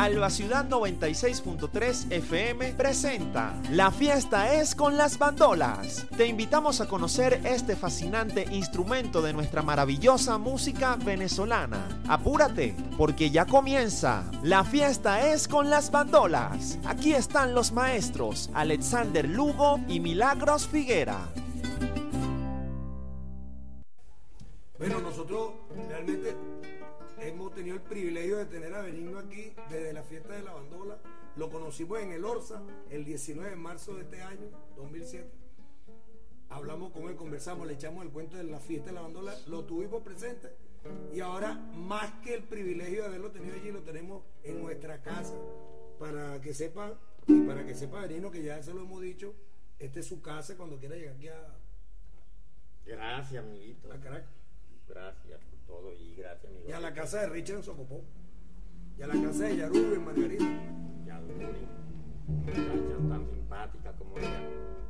Alba Ciudad 96.3 FM presenta La fiesta es con las bandolas. Te invitamos a conocer este fascinante instrumento de nuestra maravillosa música venezolana. Apúrate, porque ya comienza. La fiesta es con las bandolas. Aquí están los maestros Alexander Lugo y Milagros Figuera. Bueno, nosotros realmente hemos tenido el privilegio de tener a Benigno aquí desde la fiesta de la bandola. Lo conocimos en el Orsa el 19 de marzo de este año, 2007. Hablamos con él, conversamos, le echamos el cuento de la fiesta de la bandola, lo tuvimos presente y ahora más que el privilegio de haberlo tenido allí, lo tenemos en nuestra casa. Para que sepa Benigno, que ya se lo hemos dicho, esta es su casa cuando quiera llegar aquí a... Gracias, amiguito. A Caracas. Gracias por todo y gracias, amigo. Y a la casa de Richard en Socopó. Y a la casa de Yarú en Margarita. Yarú, muchacha tan simpática como ella.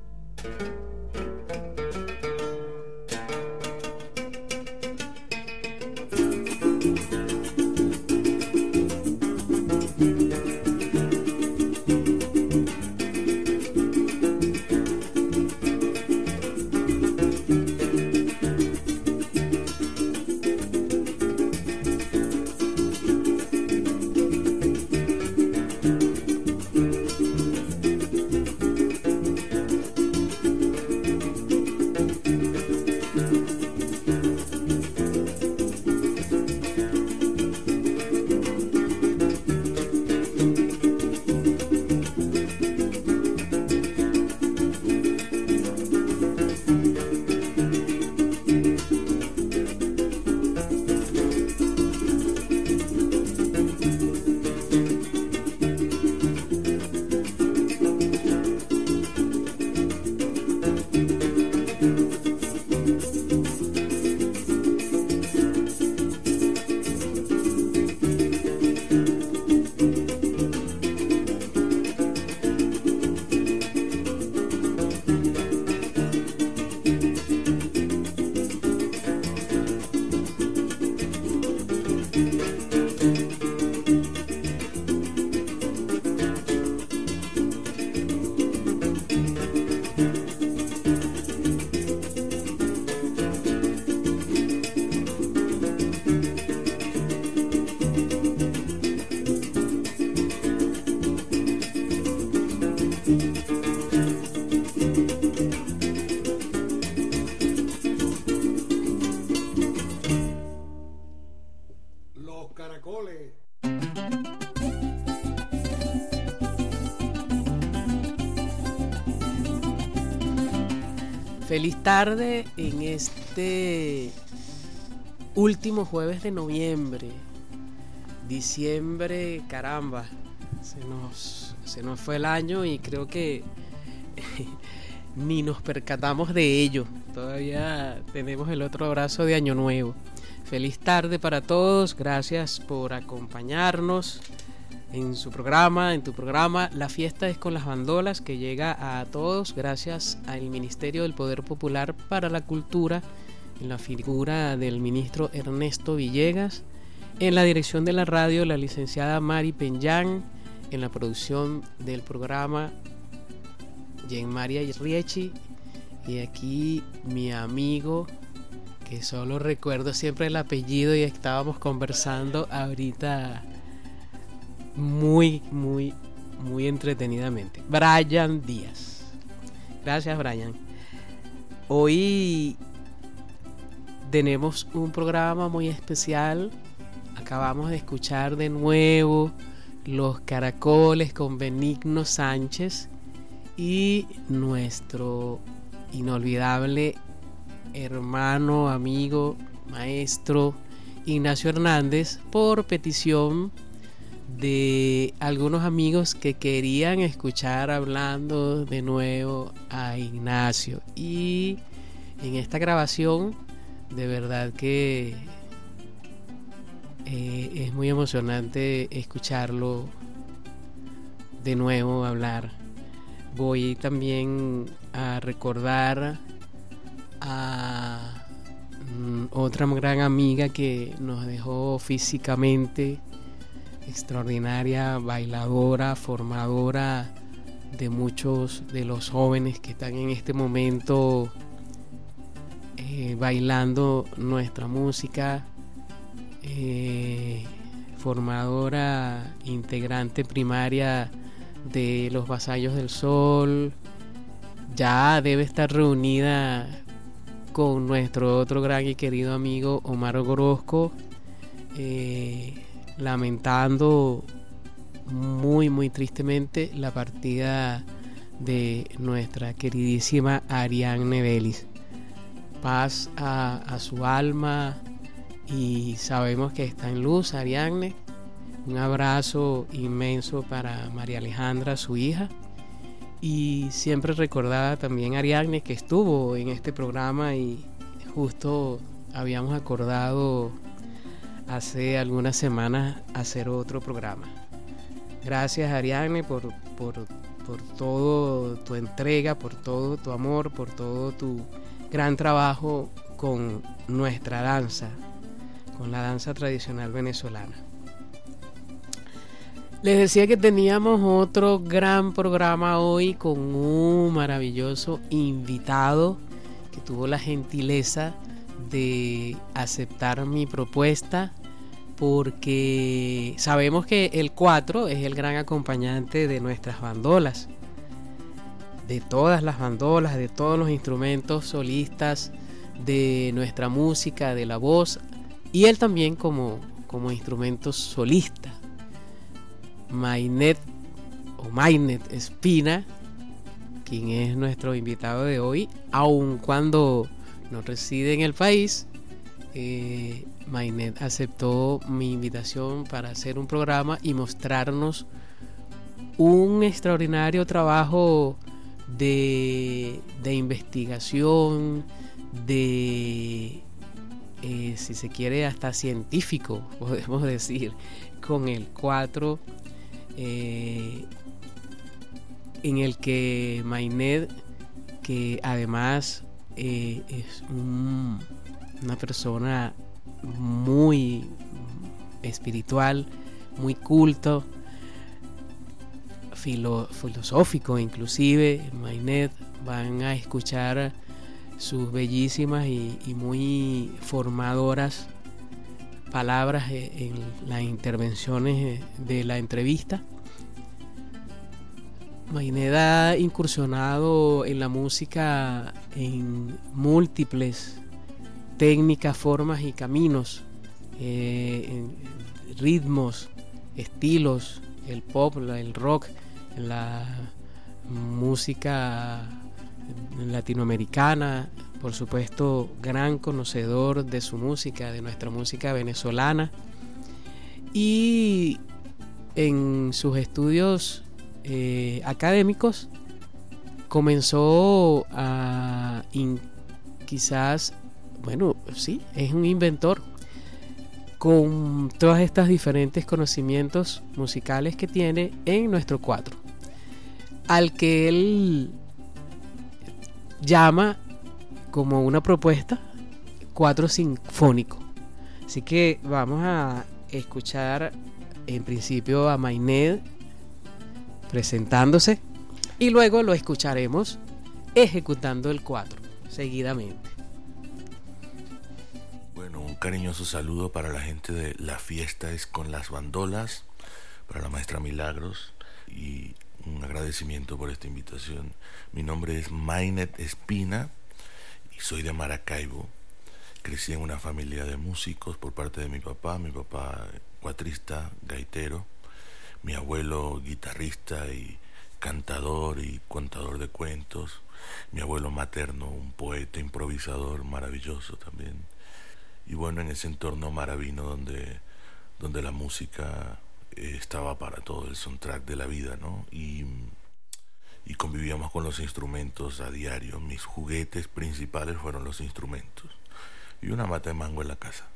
Feliz tarde en este último jueves de noviembre. Diciembre, caramba, se nos fue el año y creo que ni nos percatamos de ello. Todavía tenemos el otro abrazo de Año Nuevo. Feliz tarde para todos, gracias por acompañarnos en tu programa La fiesta es con las bandolas, que llega a todos gracias al Ministerio del Poder Popular para la Cultura, en la figura del ministro Ernesto Villegas, en la dirección de la radio la licenciada Mari Peñán, en la producción del programa Jean Maria Riechi, y aquí mi amigo, que solo recuerdo siempre el apellido y estábamos conversando ahorita muy entretenidamente, Brian Díaz. Gracias, Brian. Hoy tenemos un programa muy especial. Acabamos de escuchar de nuevo Los Caracoles con Benigno Sánchez y nuestro inolvidable hermano, amigo, maestro Ignacio Hernández, por petición de algunos amigos que querían escuchar hablando de nuevo a Ignacio. Y en esta grabación de verdad que es muy emocionante escucharlo de nuevo hablar. Voy también a recordar a otra gran amiga que nos dejó físicamente extraordinaria bailadora, formadora de muchos de los jóvenes que están en este momento bailando nuestra música, formadora, integrante primaria de los Vasallos del Sol. Ya debe estar reunida con nuestro otro gran y querido amigo Omar Orozco, lamentando muy muy tristemente la partida de nuestra queridísima Ariadne Vélez. Paz a su alma, y sabemos que está en luz Ariadne. Un abrazo inmenso para María Alejandra, su hija, y siempre recordada también Ariadne, que estuvo en este programa y justo habíamos acordado hace algunas semanas hacer otro programa. Gracias, Ariadne, por todo tu entrega, por todo tu amor, por todo tu gran trabajo con nuestra danza, con la danza tradicional venezolana. Les decía que teníamos otro gran programa hoy con un maravilloso invitado que tuvo la gentileza de aceptar mi propuesta, porque sabemos que el 4 es el gran acompañante de nuestras bandolas, de todas las bandolas, de todos los instrumentos solistas, de nuestra música, de la voz, y él también como instrumento solista. Maynet Espina, quien es nuestro invitado de hoy, aun cuando no reside en el país, Maynet aceptó mi invitación para hacer un programa y mostrarnos un extraordinario trabajo de investigación, de si se quiere hasta científico, podemos decir, con el 4, en el que Maynet, que además es una persona muy espiritual, muy culto, filosófico inclusive, Maynet, van a escuchar sus bellísimas y muy formadoras palabras en las intervenciones de la entrevista. Maynet ha incursionado en la música en múltiples técnicas, formas y caminos, en ritmos, estilos, el pop, el rock, la música latinoamericana, por supuesto, gran conocedor de su música, de nuestra música venezolana, y en sus estudios académicos comenzó a quizás, bueno, sí, es un inventor con todas estas diferentes conocimientos musicales que tiene en nuestro 4, al que él llama como una propuesta 4 sinfónico. Así que vamos a escuchar en principio a Maynet presentándose y luego lo escucharemos ejecutando el 4 seguidamente. Bueno, un cariñoso saludo para la gente de La Fiesta es con las Bandolas, para la maestra Milagros, y un agradecimiento por esta invitación. Mi nombre es Maynet Espina y soy de Maracaibo. Crecí en una familia de músicos por parte de mi papá cuatrista, gaitero, mi abuelo guitarrista y cantador y contador de cuentos, mi abuelo materno un poeta improvisador maravilloso también. Y bueno, en ese entorno maravino donde la música estaba para todo, el soundtrack de la vida, ¿no? Y convivíamos con los instrumentos a diario. Mis juguetes principales fueron los instrumentos y una mata de mango en la casa.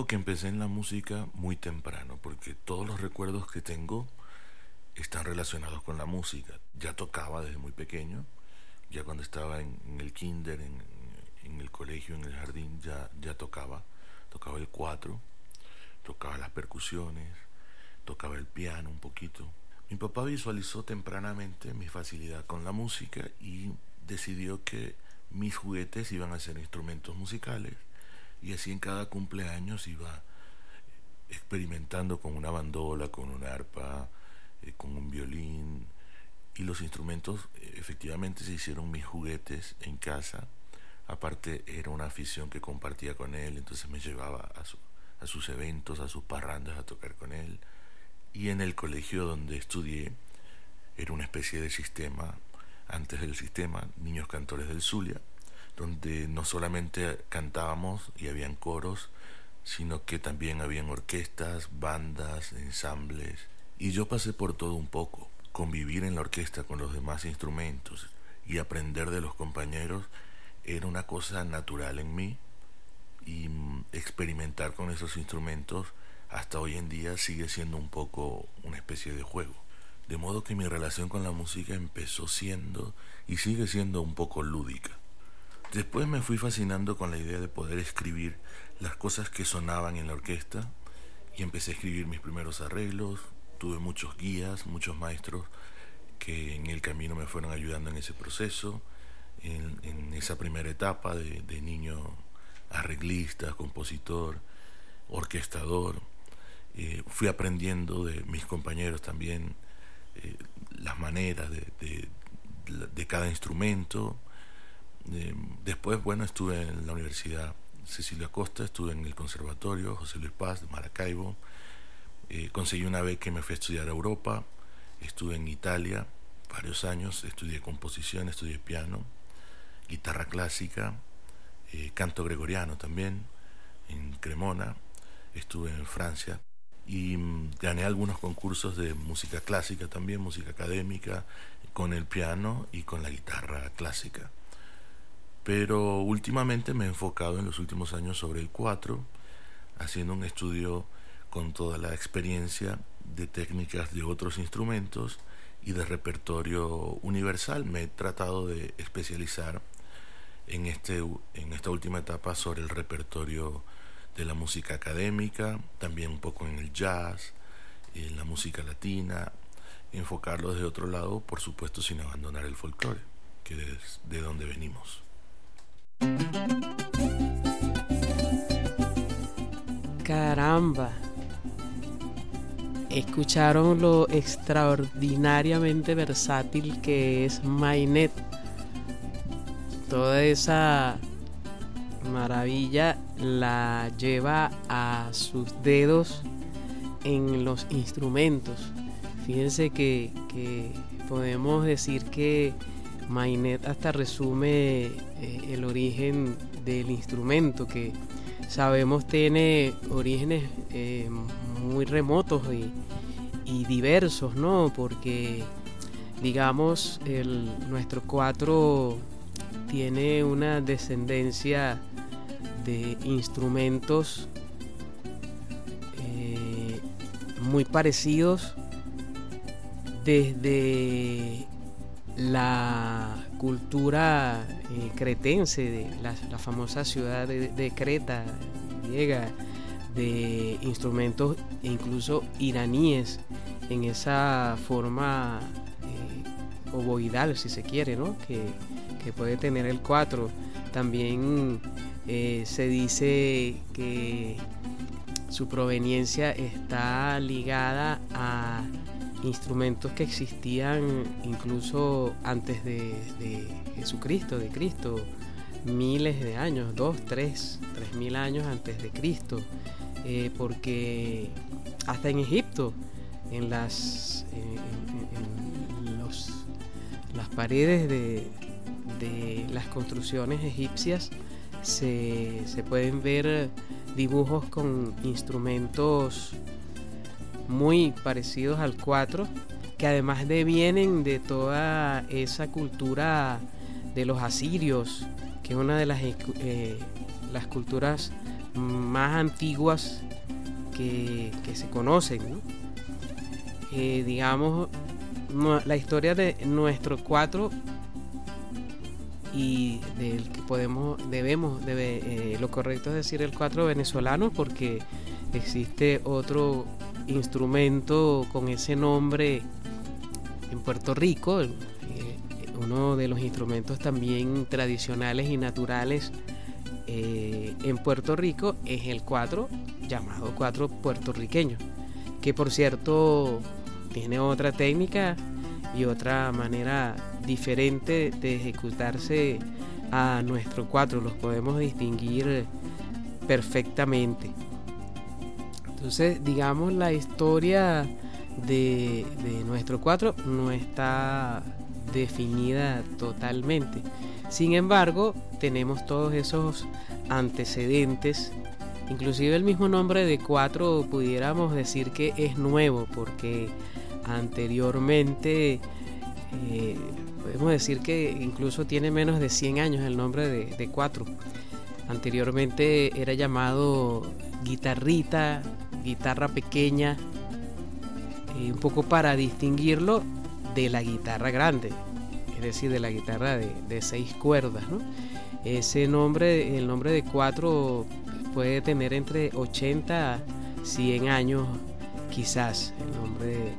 que empecé en la música muy temprano, porque todos los recuerdos que tengo están relacionados con la música. Ya tocaba desde muy pequeño, ya cuando estaba en el kinder, en el colegio, en el jardín, ya tocaba el cuatro, tocaba las percusiones, tocaba el piano un poquito. Mi papá visualizó tempranamente mi facilidad con la música y decidió que mis juguetes iban a ser instrumentos musicales, y así en cada cumpleaños iba experimentando con una bandola, con una arpa, con un violín, y los instrumentos efectivamente se hicieron mis juguetes en casa. Aparte era una afición que compartía con él, entonces me llevaba a sus eventos, a sus parrandas a tocar con él. Y en el colegio donde estudié era una especie de sistema, antes del sistema, Niños Cantores del Zulia, donde no solamente cantábamos y habían coros, sino que también habían orquestas, bandas, ensambles. Y yo pasé por todo un poco. Convivir en la orquesta con los demás instrumentos y aprender de los compañeros era una cosa natural en mí, y experimentar con esos instrumentos hasta hoy en día sigue siendo un poco una especie de juego. De modo que mi relación con la música empezó siendo y sigue siendo un poco lúdica. Después me fui fascinando con la idea de poder escribir las cosas que sonaban en la orquesta y empecé a escribir mis primeros arreglos. Tuve muchos guías, muchos maestros que en el camino me fueron ayudando en ese proceso, en esa primera etapa de niño arreglista, compositor, orquestador. Fui aprendiendo de mis compañeros también las maneras de cada instrumento. Después, bueno, estuve en la Universidad Cecilia Costa, estuve en el Conservatorio José Luis Paz de Maracaibo, conseguí una beca y me fui a estudiar a Europa, estuve en Italia varios años, estudié composición, estudié piano, guitarra clásica, canto gregoriano también, en Cremona. Estuve en Francia y gané algunos concursos de música clásica también, música académica, con el piano y con la guitarra clásica. Pero últimamente me he enfocado en los últimos años sobre el cuatro, haciendo un estudio con toda la experiencia de técnicas de otros instrumentos y de repertorio universal. Me he tratado de especializar en esta última etapa sobre el repertorio de la música académica, también un poco en el jazz, en la música latina, enfocarlo desde otro lado, por supuesto sin abandonar el folclore, que es de donde venimos. Caramba, escucharon lo extraordinariamente versátil que es Maynet. Toda esa maravilla la lleva a sus dedos en los instrumentos. Fíjense que podemos decir que Maynet hasta resume el origen del instrumento, que sabemos tiene orígenes muy remotos y diversos, ¿no? Porque digamos nuestro cuatro tiene una descendencia de instrumentos muy parecidos desde la cultura cretense, de la famosa ciudad de Creta griega, de instrumentos incluso iraníes en esa forma ovoidal, si se quiere, ¿no? que puede tener el cuatro. También se dice que su proveniencia está ligada a instrumentos que existían incluso antes de Jesucristo, de Cristo, miles de años, 3.000 años antes de Cristo, porque hasta en Egipto, en las paredes de las construcciones egipcias se pueden ver dibujos con instrumentos muy parecidos al cuatro, que además vienen de toda esa cultura de los asirios, que es una de las culturas más antiguas que se conocen, ¿no? Digamos, la historia de nuestro 4 y del que lo correcto es decir el 4 venezolano, porque existe otro instrumento con ese nombre en Puerto Rico, uno de los instrumentos también tradicionales y naturales en Puerto Rico es el 4, llamado 4 puertorriqueño, que por cierto tiene otra técnica y otra manera diferente de ejecutarse a nuestro 4, los podemos distinguir perfectamente. Entonces, digamos, la historia de nuestro 4 no está definida totalmente. Sin embargo, tenemos todos esos antecedentes. Inclusive el mismo nombre de 4 pudiéramos decir que es nuevo, porque anteriormente podemos decir que incluso tiene menos de 100 años el nombre de 4. Anteriormente era llamado guitarrita, guitarra pequeña, un poco para distinguirlo de la guitarra grande, es decir, de la guitarra de 6 cuerdas, ¿no? El nombre de 4 puede tener entre 80 a 100 años, quizás, el nombre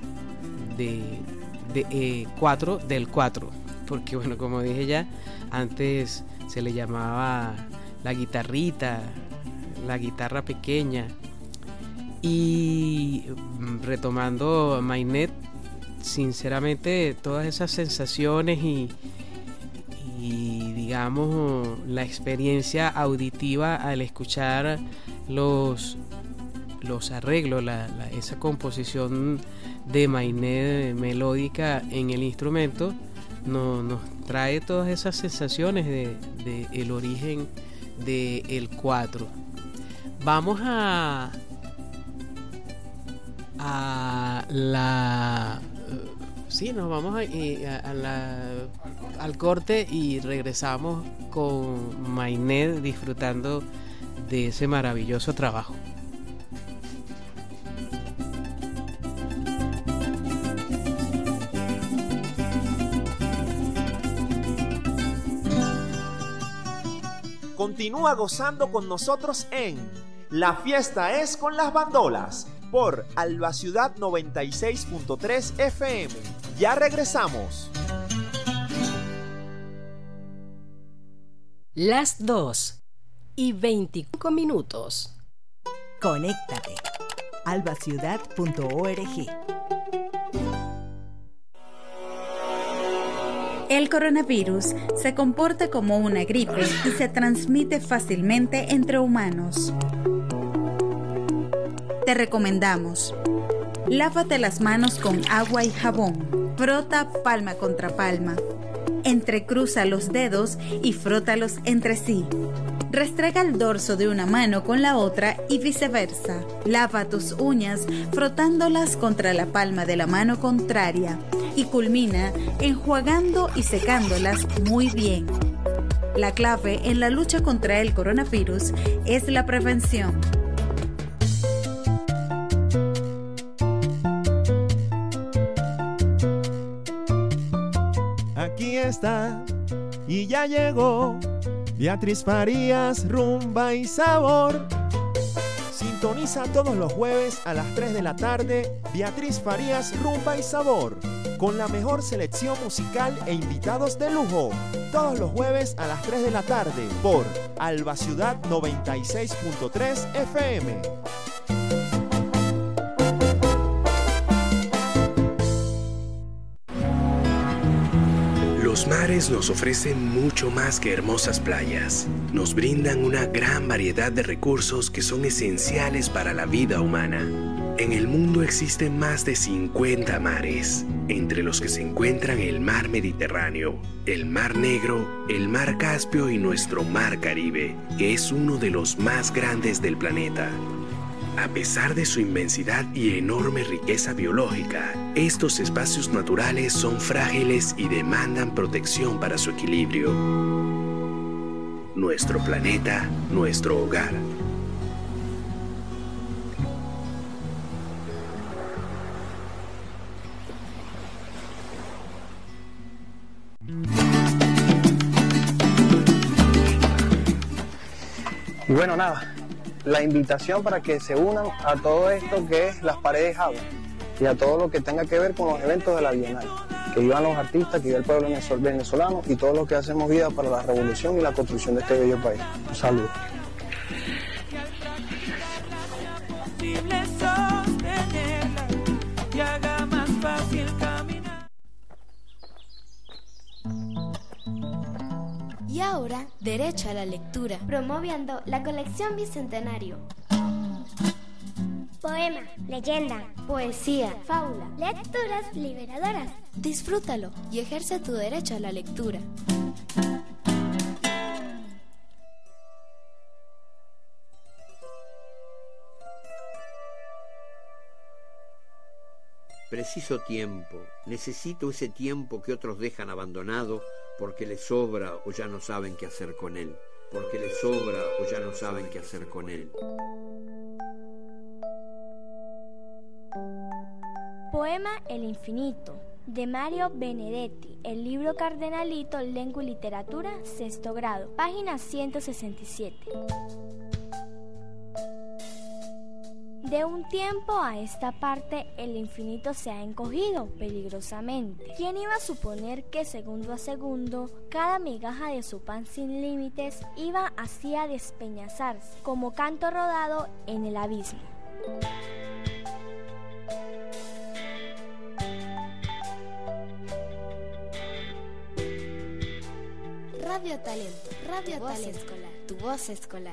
de 4 del 4, porque bueno, como dije ya, antes se le llamaba la guitarrita, la guitarra pequeña. Y retomando Maynet, sinceramente todas esas sensaciones y digamos la experiencia auditiva al escuchar los arreglos, esa composición de Maynet melódica en el instrumento nos trae todas esas sensaciones de el origen del 4. Vamos nos vamos al corte y regresamos con Maynet disfrutando de ese maravilloso trabajo. Continúa gozando con nosotros en La Fiesta es con las Bandolas por Alba Ciudad 96.3 FM. Ya regresamos. Las 2:25. Conéctate. albaciudad.org. El coronavirus se comporta como una gripe y se transmite fácilmente entre humanos. Te recomendamos: lávate las manos con agua y jabón. Frota palma contra palma. Entrecruza los dedos y frótalos entre sí. Restrega el dorso de una mano con la otra y viceversa. Lava tus uñas frotándolas contra la palma de la mano contraria y culmina enjuagando y secándolas muy bien. La clave en la lucha contra el coronavirus es la prevención. Aquí está y ya llegó Beatriz Farías, rumba y sabor. Sintoniza todos los jueves a las 3 de la tarde Beatriz Farías, rumba y sabor, con la mejor selección musical e invitados de lujo. Todos los jueves a las 3 de la tarde por Alba Ciudad 96.3 FM. Los mares nos ofrecen mucho más que hermosas playas. Nos brindan una gran variedad de recursos que son esenciales para la vida humana. En el mundo existen más de 50 mares, entre los que se encuentran el mar Mediterráneo, el mar Negro, el mar Caspio y nuestro mar Caribe, que es uno de los más grandes del planeta. A pesar de su inmensidad y enorme riqueza biológica, estos espacios naturales son frágiles y demandan protección para su equilibrio. Nuestro planeta, nuestro hogar. Y bueno, nada, la invitación para que se unan a todo esto que es Las Paredes Hablan y a todo lo que tenga que ver con los eventos de la Bienal. Que vivan los artistas, que viva el pueblo venezolano y todos los que hacemos vida para la revolución y la construcción de este bello país. Un saludo. Y ahora, derecho a la lectura, promoviendo la colección Bicentenario. Poema, leyenda, poesía, fábula, lecturas liberadoras. Disfrútalo y ejerce tu derecho a la lectura. Preciso tiempo, necesito ese tiempo que otros dejan abandonado porque les sobra o ya no saben qué hacer con él, porque les sobra o ya no saben qué hacer con él. Poema El Infinito, de Mario Benedetti, el libro Cardenalito, Lengua y Literatura, sexto grado, página 167. De un tiempo a esta parte, el infinito se ha encogido peligrosamente. ¿Quién iba a suponer que segundo a segundo, cada migaja de su pan sin límites iba así a despeñazarse, como canto rodado en el abismo? Radio Talento, Radio Talento Escolar, tu voz escolar.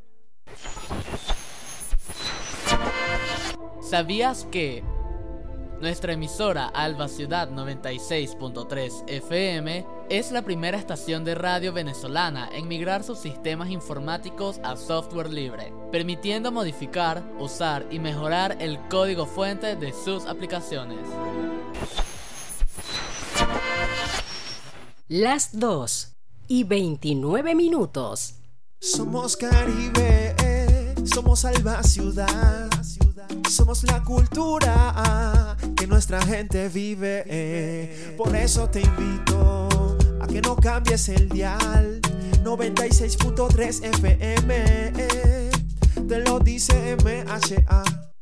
¿Sabías que nuestra emisora Alba Ciudad 96.3 FM es la primera estación de radio venezolana en migrar sus sistemas informáticos a software libre, permitiendo modificar, usar y mejorar el código fuente de sus aplicaciones? Las 2:29. Somos Caribe, somos Alba Ciudad, somos la cultura que nuestra gente vive. Por eso te invito a que no cambies el dial. 96.3 FM, te lo dice MHA.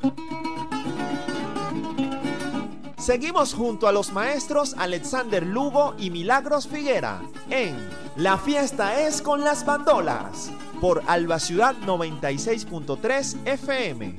Seguimos junto a los maestros Alexander Lugo y Milagros Figuera en La Fiesta es con las Bandolas por Alba Ciudad 96.3 FM.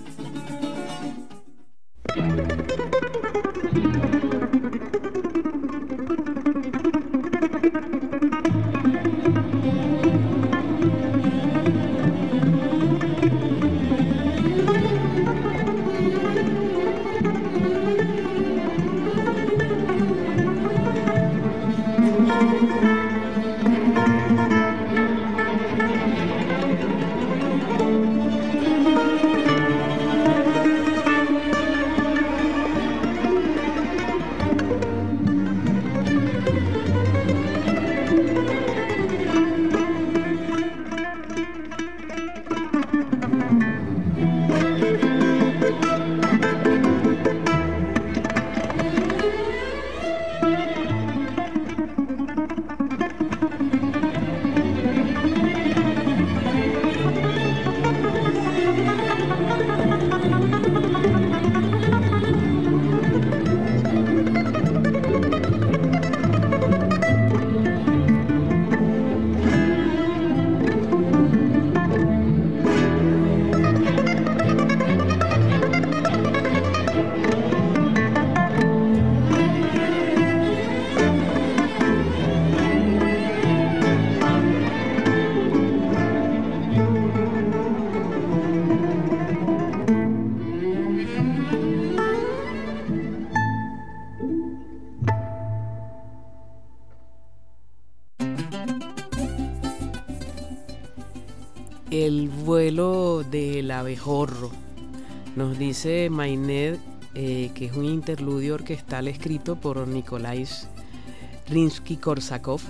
El vuelo del abejorro. Nos dice Mainet que es un interludio orquestal escrito por Nikolai Rimsky-Korsakov,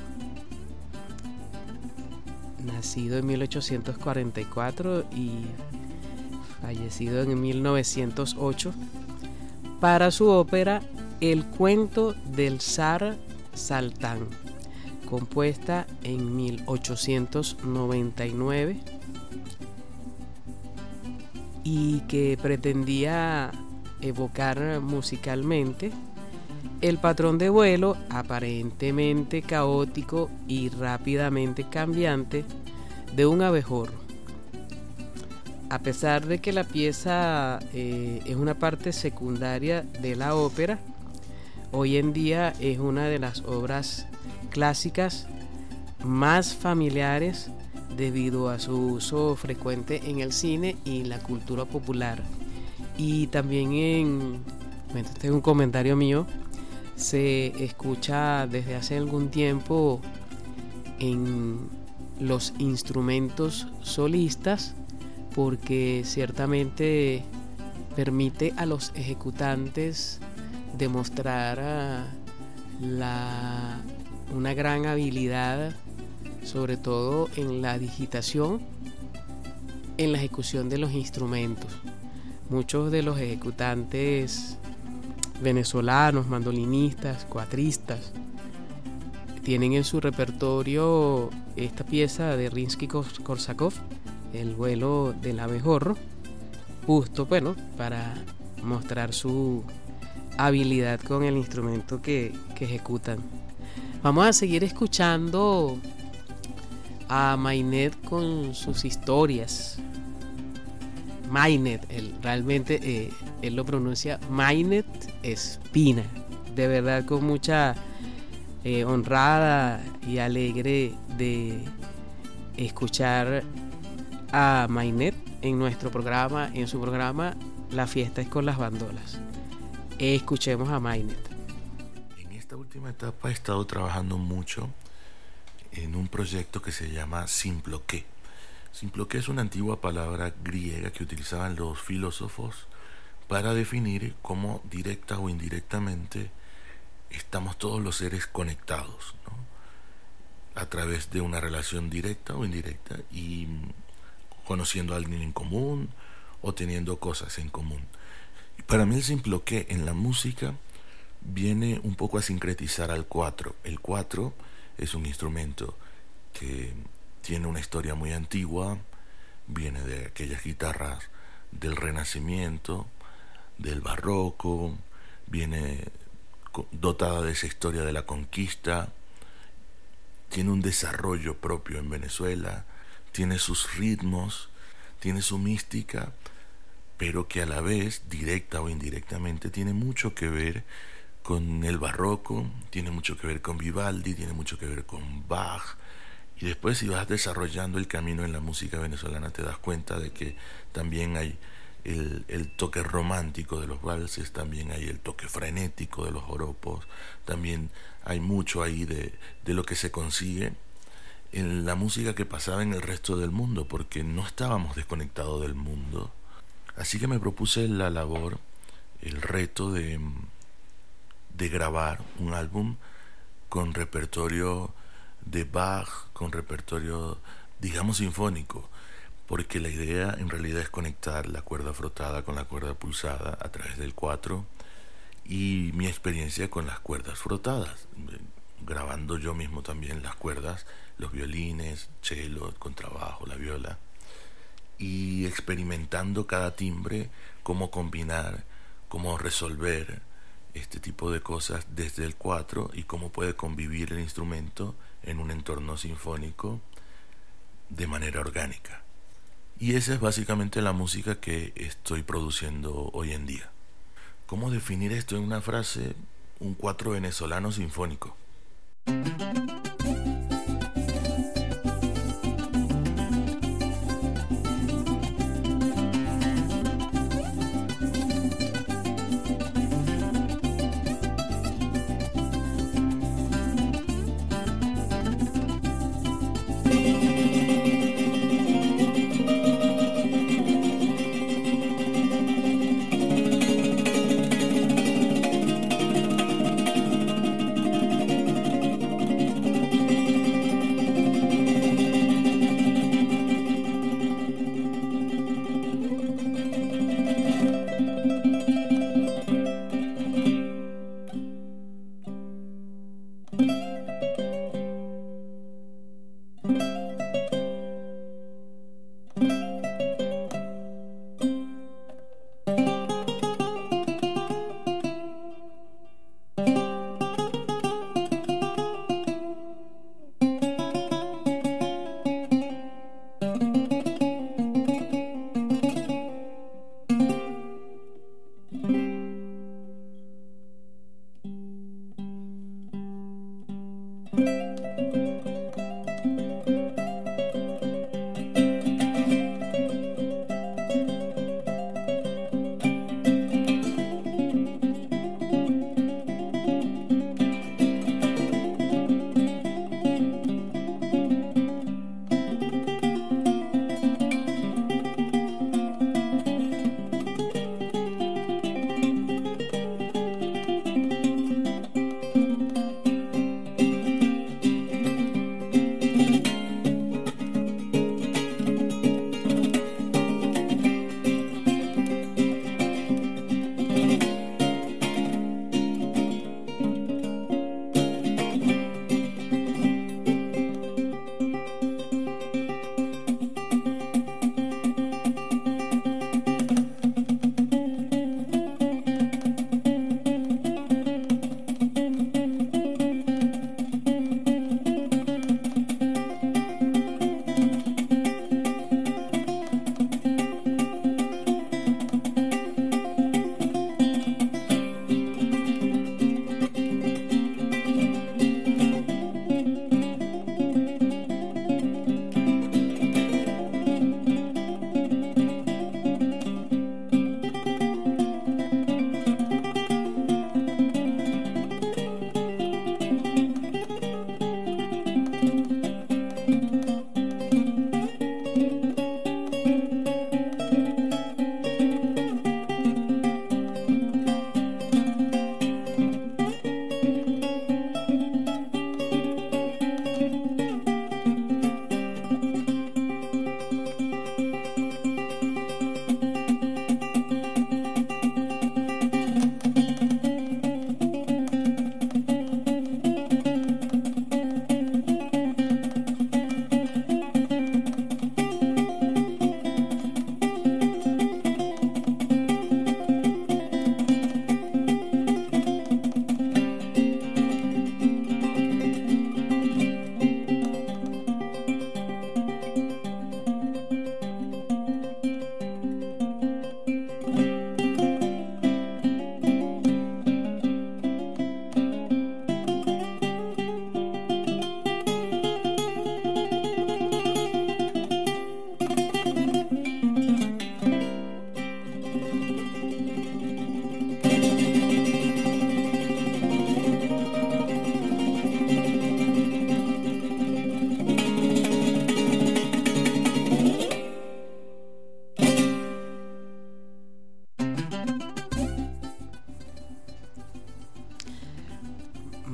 nacido en 1844 y fallecido en 1908, para su ópera El cuento del zar Saltán, compuesta en 1899 y que pretendía evocar musicalmente el patrón de vuelo aparentemente caótico y rápidamente cambiante de un abejorro. A pesar de que la pieza es una parte secundaria de la ópera, hoy en día es una de las obras clásicas más familiares debido a su uso frecuente en el cine y la cultura popular. Y también este es un comentario mío, se escucha desde hace algún tiempo en los instrumentos solistas, porque ciertamente permite a los ejecutantes demostrar una gran habilidad, sobre todo en la digitación, en la ejecución de los instrumentos. Muchos de los ejecutantes venezolanos, mandolinistas, cuatristas, tienen en su repertorio esta pieza de Rimsky-Korsakov, El vuelo del abejorro, justo para mostrar su habilidad con el instrumento que ejecutan. Vamos a seguir escuchando a Maynet con sus historias. Maynet, realmente él lo pronuncia Maynet Espina, de verdad con mucha honrada y alegre de escuchar a Maynet en su programa La Fiesta es con las Bandolas. Escuchemos a Maynet. En esta última etapa he estado trabajando mucho en un proyecto que se llama Simploqué. Simploqué es una antigua palabra griega que utilizaban los filósofos para definir cómo directa o indirectamente estamos todos los seres conectados, ¿no? A través de una relación directa o indirecta y conociendo a alguien en común o teniendo cosas en común. Y para mí el simploqué en la música viene un poco a sincretizar al cuatro. El cuatro es un instrumento que tiene una historia muy antigua, viene de aquellas guitarras del Renacimiento, del Barroco, viene dotada de esa historia de la conquista, tiene un desarrollo propio en Venezuela, tiene sus ritmos, tiene su mística, pero que a la vez, directa o indirectamente, tiene mucho que ver con el Barroco, tiene mucho que ver con Vivaldi, tiene mucho que ver con Bach. Y después, si vas desarrollando el camino en la música venezolana, te das cuenta de que también hay el toque romántico de los valses, también hay el toque frenético de los joropos, también hay mucho ahí de lo que se consigue en la música que pasaba en el resto del mundo, porque no estábamos desconectados del mundo. Así que me propuse la labor, el reto de grabar un álbum con repertorio de Bach, con repertorio, digamos, sinfónico, porque la idea en realidad es conectar la cuerda frotada con la cuerda pulsada a través del cuatro, y mi experiencia con las cuerdas frotadas, grabando yo mismo también las cuerdas, los violines, cello, contrabajo, la viola, y experimentando cada timbre, cómo combinar, cómo resolver este tipo de cosas desde el cuatro y cómo puede convivir el instrumento en un entorno sinfónico de manera orgánica. Y esa es básicamente la música que estoy produciendo hoy en día. ¿Cómo definir esto en una frase? Un cuatro venezolano sinfónico.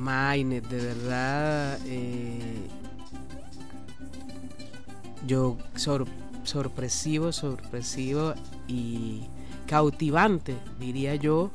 Maynard, de verdad, yo sorpresivo y cautivante, diría yo,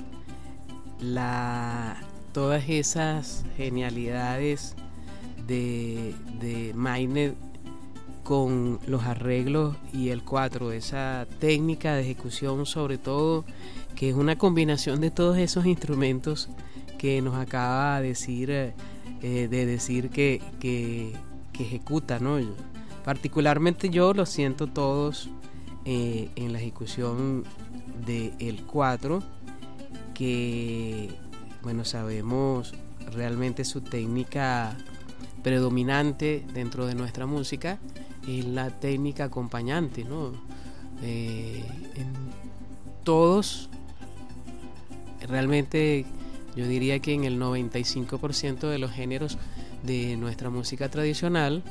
todas esas genialidades de Maynard con los arreglos y el 4, esa técnica de ejecución, sobre todo, que es una combinación de todos esos instrumentos que nos acaba de decir que ejecuta, ¿no? Particularmente yo los siento todos en la ejecución del 4, que, bueno, sabemos realmente su técnica predominante dentro de nuestra música es la técnica acompañante, ¿no? En todos, realmente yo diría que en el 95% de los géneros de nuestra música tradicional,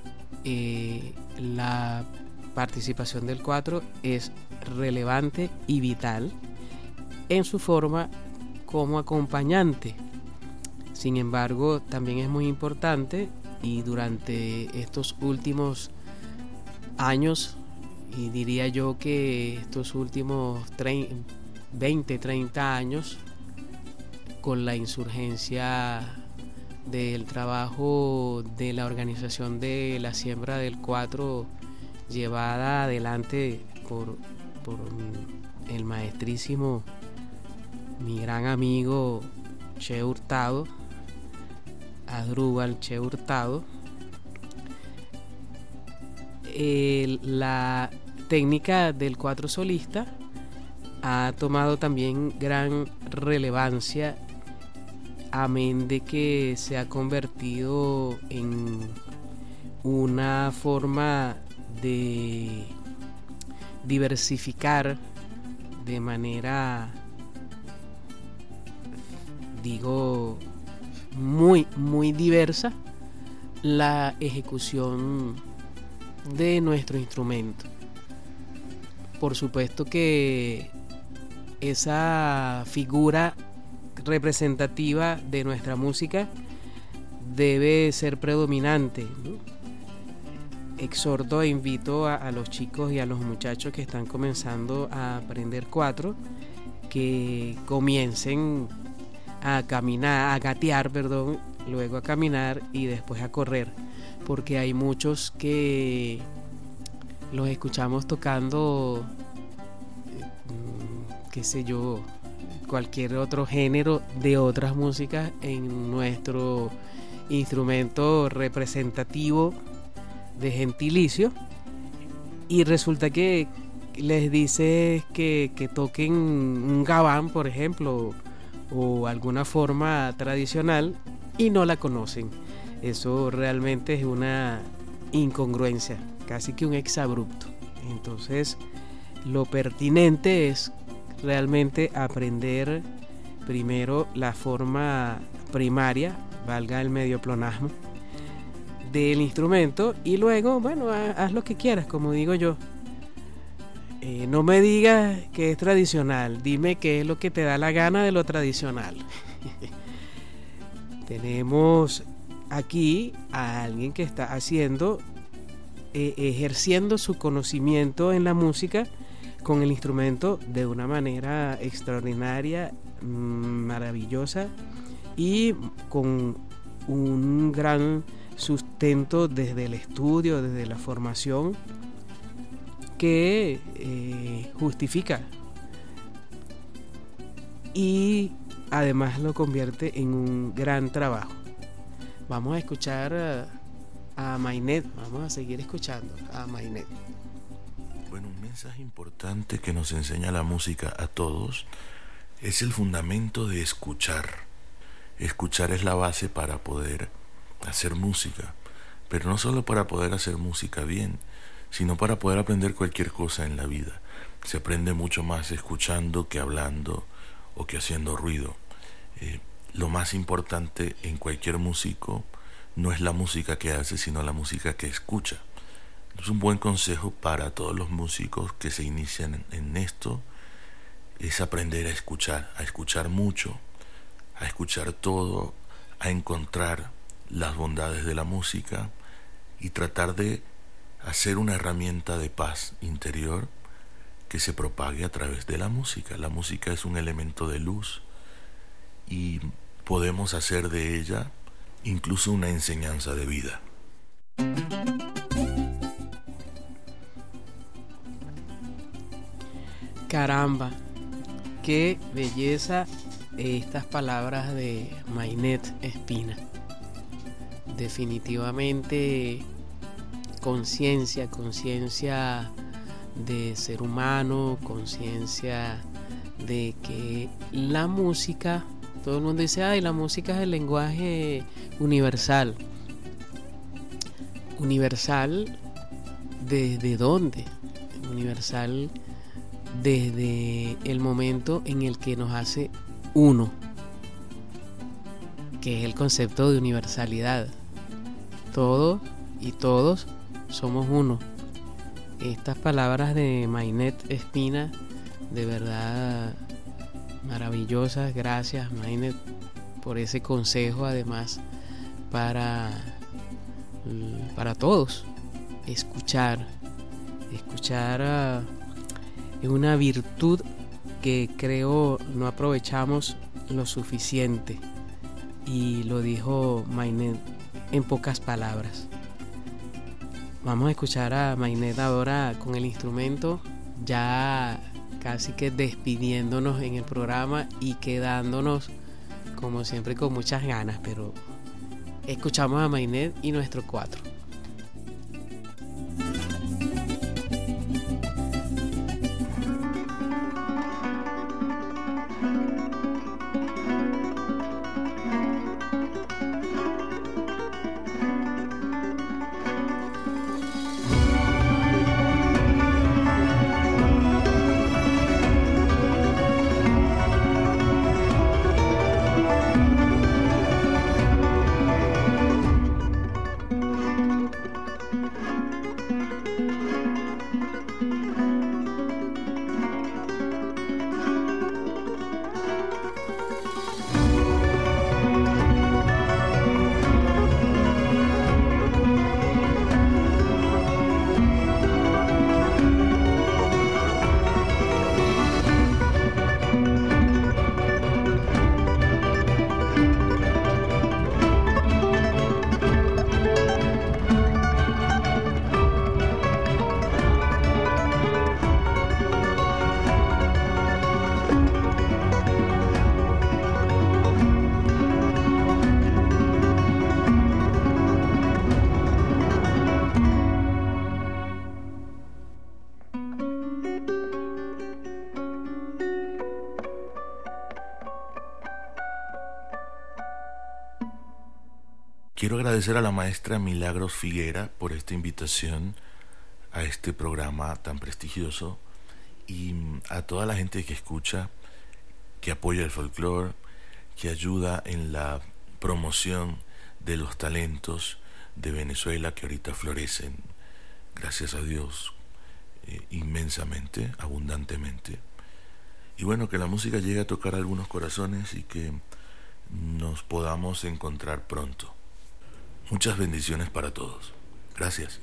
la participación del 4 es relevante y vital en su forma como acompañante. Sin embargo, también es muy importante, y durante estos últimos años, y diría yo que estos últimos 20, 30 años, con la insurgencia del trabajo de la organización de la siembra del 4 llevada adelante por el maestrísimo, mi gran amigo Che Hurtado, Asdrúbal Che Hurtado, la técnica del 4 solista ha tomado también gran relevancia, amén de que se ha convertido en una forma de diversificar de manera, digo, muy diversa la ejecución de nuestro instrumento. Por supuesto que esa figura representativa de nuestra música debe ser predominante, ¿no? Exhorto e invito a los chicos y a los muchachos que están comenzando a aprender 4 que comiencen a caminar, a gatear, luego a caminar y después a correr, porque hay muchos que los escuchamos tocando, qué sé yo, cualquier otro género de otras músicas en nuestro instrumento representativo de gentilicio, y resulta que les dices que toquen un gabán, por ejemplo, o alguna forma tradicional, y no la conocen. Eso realmente es una incongruencia, casi que un exabrupto. Entonces, lo pertinente es realmente aprender primero la forma primaria, valga el medioplonasmo, del instrumento, y luego, bueno, haz lo que quieras, como digo yo. No me digas que es tradicional, dime qué es lo que te da la gana de lo tradicional. Tenemos aquí a alguien que está ejerciendo su conocimiento en la música con el instrumento de una manera extraordinaria, maravillosa, y con un gran sustento desde el estudio, desde la formación, que justifica y además lo convierte en un gran trabajo. Vamos a escuchar a Maynard, vamos a seguir escuchando a Maynard. Bueno, un mensaje importante que nos enseña la música a todos es el fundamento de escuchar. Escuchar es la base para poder hacer música, pero no solo para poder hacer música bien, sino para poder aprender cualquier cosa en la vida. Se aprende mucho más escuchando que hablando o que haciendo ruido. Lo más importante en cualquier músico no es la música que hace, sino la música que escucha. Es un buen consejo para todos los músicos que se inician en esto, es aprender a escuchar mucho, a escuchar todo, a encontrar las bondades de la música y tratar de hacer una herramienta de paz interior que se propague a través de la música. La música es un elemento de luz y podemos hacer de ella incluso una enseñanza de vida. Caramba, qué belleza estas palabras de Maynet Espina. Definitivamente conciencia de ser humano, conciencia de que la música, todo el mundo dice, ay, la música es el lenguaje universal. ¿Universal desde dónde? Universal desde el momento en el que nos hace uno, que es el concepto de universalidad. Todo y todos somos uno. Estas palabras de Maynet Espina, de verdad maravillosas. Gracias, Maynet, por ese consejo, además para todos. Escuchar es una virtud que creo no aprovechamos lo suficiente, y lo dijo Maynet en pocas palabras. Vamos a escuchar a Maynet ahora con el instrumento, ya casi que despidiéndonos en el programa y quedándonos como siempre con muchas ganas, pero escuchamos a Maynet y nuestro 4. Quiero agradecer a la maestra Milagros Figuera por esta invitación a este programa tan prestigioso, y a toda la gente que escucha, que apoya el folclore, que ayuda en la promoción de los talentos de Venezuela que ahorita florecen, gracias a Dios, inmensamente, abundantemente. Y bueno, que la música llegue a tocar algunos corazones y que nos podamos encontrar pronto. Muchas bendiciones para todos. Gracias.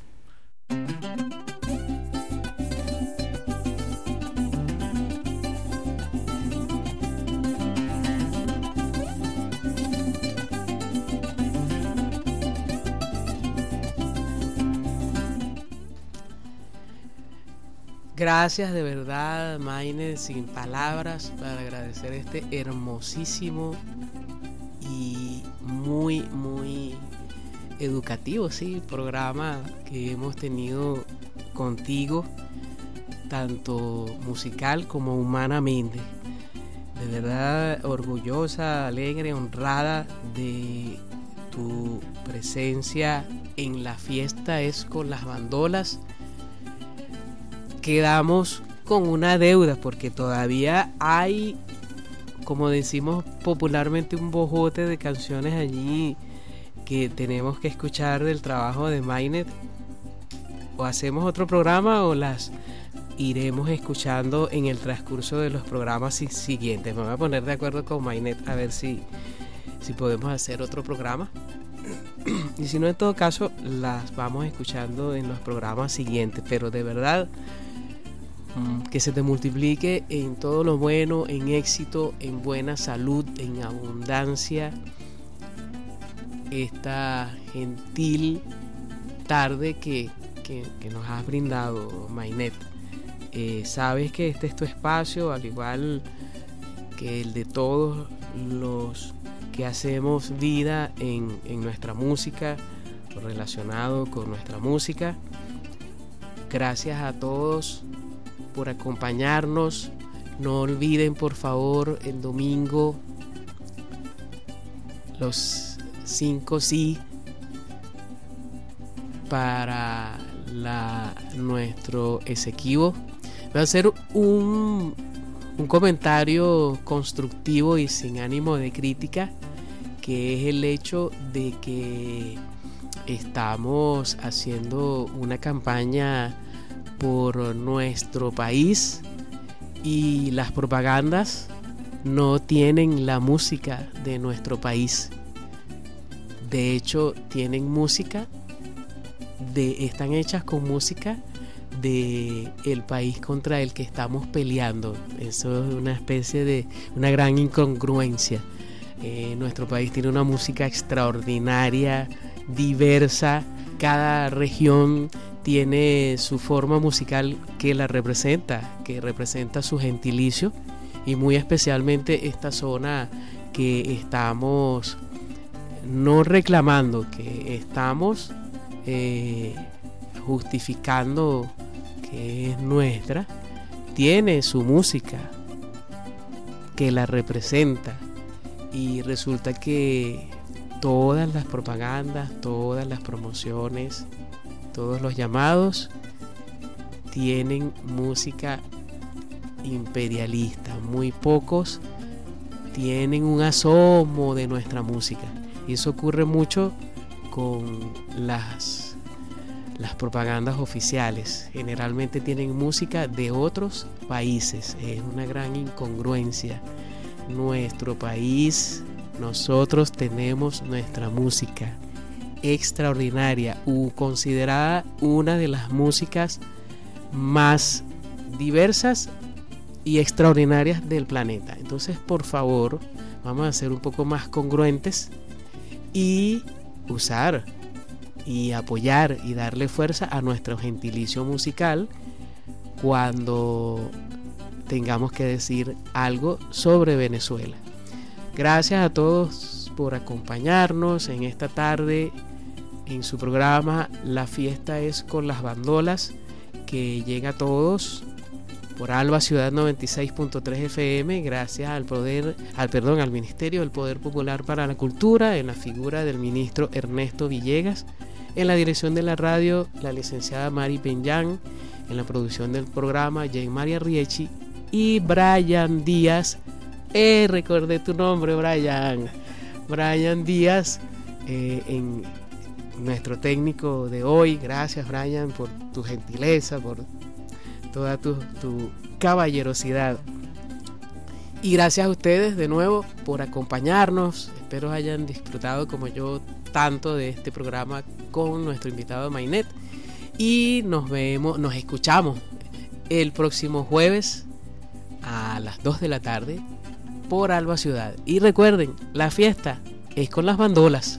Gracias de verdad, Maynet, sin palabras para agradecer este hermosísimo y muy educativo, sí, programa que hemos tenido contigo, tanto musical como humanamente. De verdad orgullosa, alegre, honrada de tu presencia en la fiesta es con las bandolas. Quedamos con una deuda porque todavía hay, como decimos popularmente, un bojote de canciones allí que tenemos que escuchar del trabajo de Maynet. O hacemos otro programa o las iremos escuchando en el transcurso de los programas siguientes. Me voy a poner de acuerdo con Maynet a ver si si podemos hacer otro programa. Y si no, en todo caso, las vamos escuchando en los programas siguientes. Pero de verdad, que se te multiplique en todo lo bueno, en éxito, en buena salud, en abundancia, esta gentil tarde que nos has brindado, Mainet. Sabes que este es tu espacio, al igual que el de todos los que hacemos vida en nuestra música, relacionado con nuestra música. Gracias a todos por acompañarnos. No olviden, por favor, el domingo los 5 sí para nuestro Esequibo. Voy a hacer un comentario constructivo y sin ánimo de crítica, que es el hecho de que estamos haciendo una campaña por nuestro país y las propagandas no tienen la música de nuestro país. De hecho, tienen música están hechas con música de el país contra el que estamos peleando. Eso es una especie de una gran incongruencia. Nuestro país tiene una música extraordinaria, diversa. Cada región tiene su forma musical que la representa, que representa su gentilicio, y muy especialmente esta zona que estamos no reclamando, que estamos justificando que es nuestra, tiene su música que la representa. Y resulta que todas las propagandas, todas las promociones, todos los llamados tienen música imperialista. Muy pocos tienen un asomo de nuestra música. Y eso ocurre mucho con las propagandas oficiales. Generalmente tienen música de otros países. Es una gran incongruencia. Nuestro país, nosotros tenemos nuestra música extraordinaria, considerada una de las músicas más diversas y extraordinarias del planeta. Entonces, por favor, vamos a ser un poco más congruentes y usar y apoyar y darle fuerza a nuestro gentilicio musical cuando tengamos que decir algo sobre Venezuela. Gracias a todos por acompañarnos en esta tarde en su programa La Fiesta es con las Bandolas, que llega a todos por Alba Ciudad 96.3 FM, gracias al Ministerio del Poder Popular para la Cultura, en la figura del ministro Ernesto Villegas, en la dirección de la radio, la licenciada Mari Peñán, en la producción del programa, Jane María Riechi y Brian Díaz. Recordé tu nombre, Brian. Brian Díaz, en nuestro técnico de hoy. Gracias, Brian, por tu gentileza, por toda tu caballerosidad. Y gracias a ustedes de nuevo por acompañarnos. Espero hayan disfrutado como yo tanto de este programa con nuestro invitado Mainet. Y nos escuchamos el próximo jueves a las 2 de la tarde por Alba Ciudad. Y recuerden, la fiesta es con las bandolas.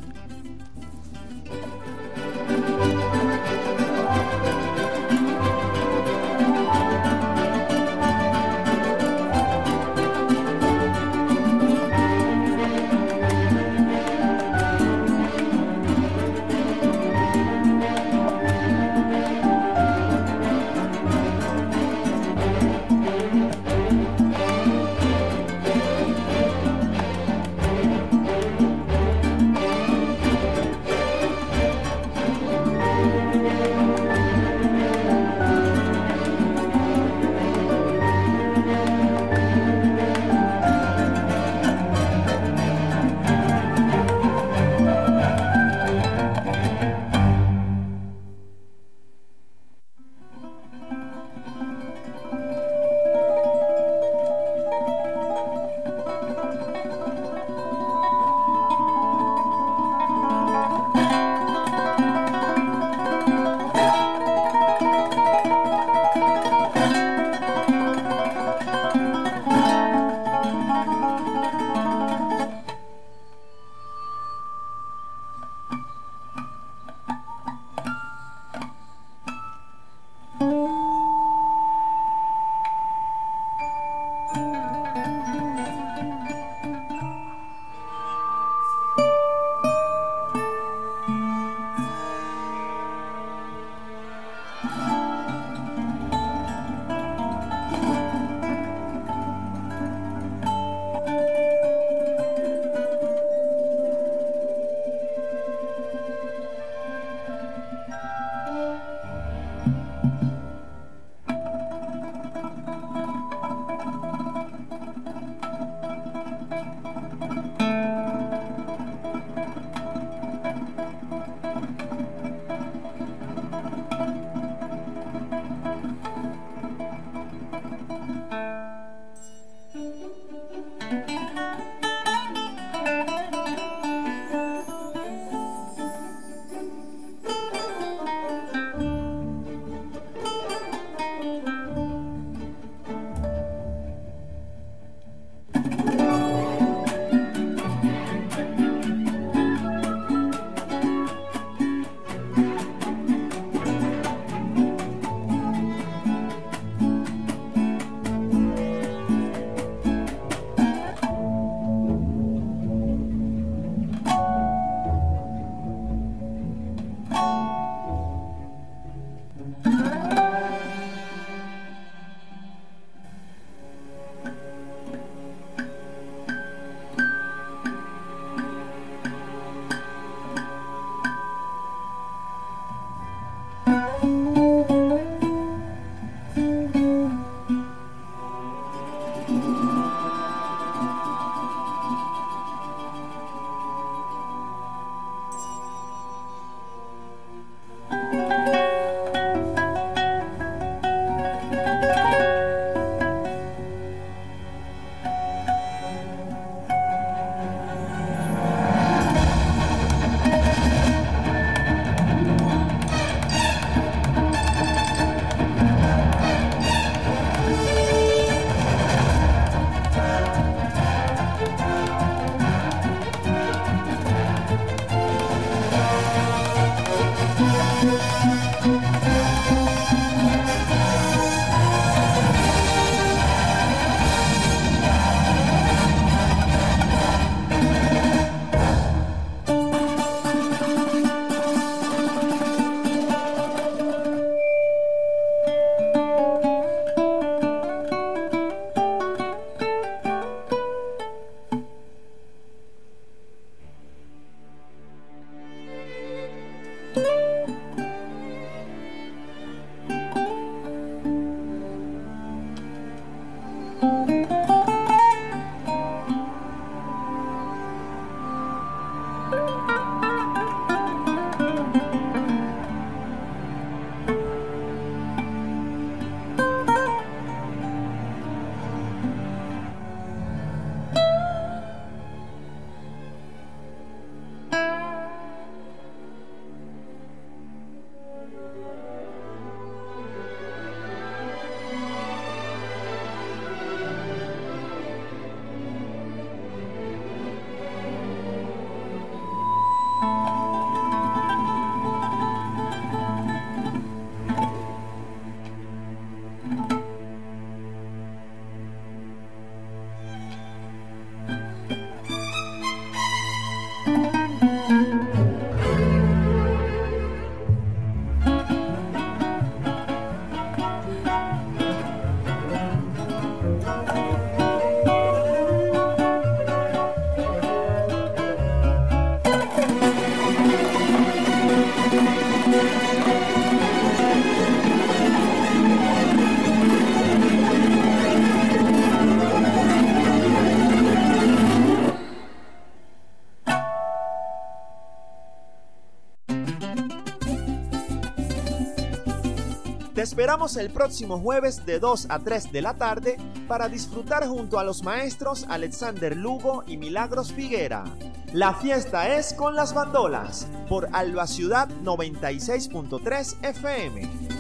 Te esperamos el próximo jueves de 2 a 3 de la tarde para disfrutar junto a los maestros Alexander Lugo y Milagros Figuera. La fiesta es con las bandolas por Alba Ciudad 96.3 FM.